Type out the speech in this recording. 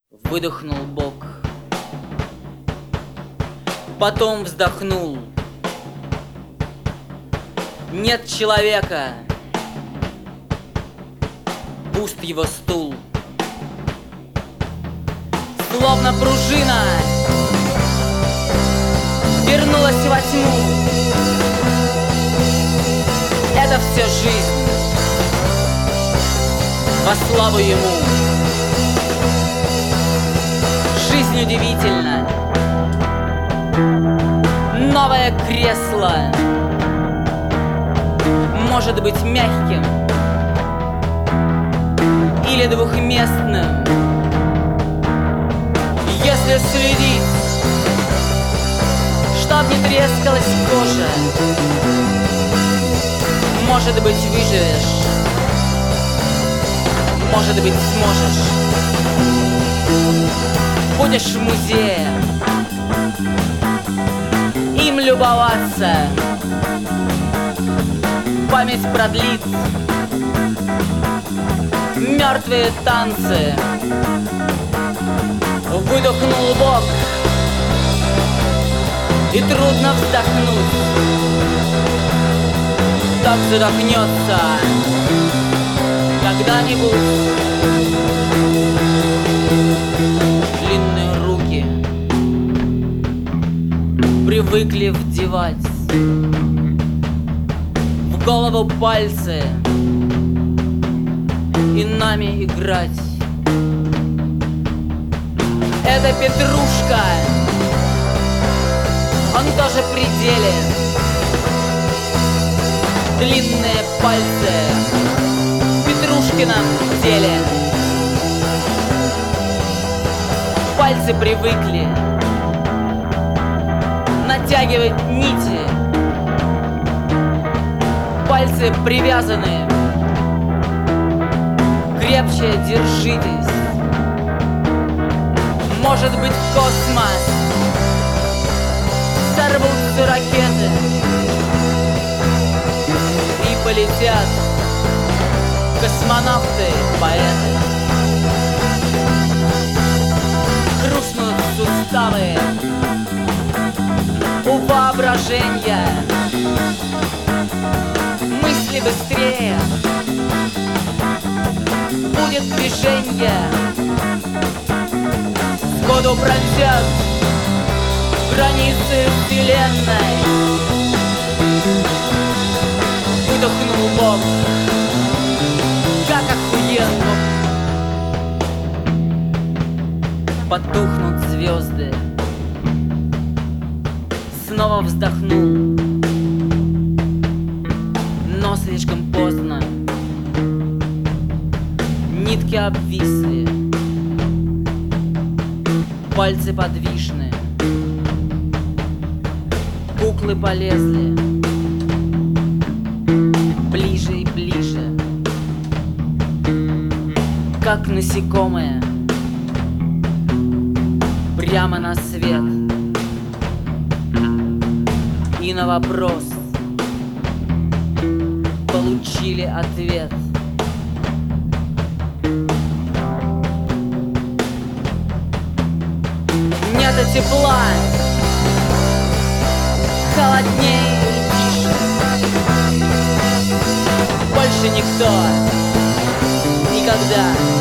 Выдохнул Бог, потом вздохнул. Нет человека, пуст его стул. Словно пружина вернулась во тьму. Это все жизнь во славу ему. Жизнь удивительна. Новое кресло может быть мягким или двухместным, если следить, чтоб не трескалась кожа. Может быть, выживешь, может быть, сможешь. Будешь в музее им любоваться, память продлит мертвые танцы. Выдохнул Бог, и трудно вздохнуть. Так задохнется когда-нибудь. Длинные руки привыкли вдевать в голову пальцы и нами играть. Это Петрушка, он тоже при деле. Длинные пальцы в Петрушкином деле. Пальцы привыкли натягивать нити. Пальцы привязаны. Крепче держитесь. Может быть, в космос сорвутся ракеты и полетят космонавты-поэты. Хрустнут суставы у воображения. Мысли быстрее, будет движение. Сходу пронзят границы вселенной. Выдохнул Бог, как охуенно. Потухнут звезды. Снова вздохнул, но слишком поздно. Нитки обвисли, пальцы подвижны, куклы полезли ближе и ближе, как насекомые, прямо на свет. И на вопрос получили ответ. Нет тепла, холоднее и тише. Больше никто никогда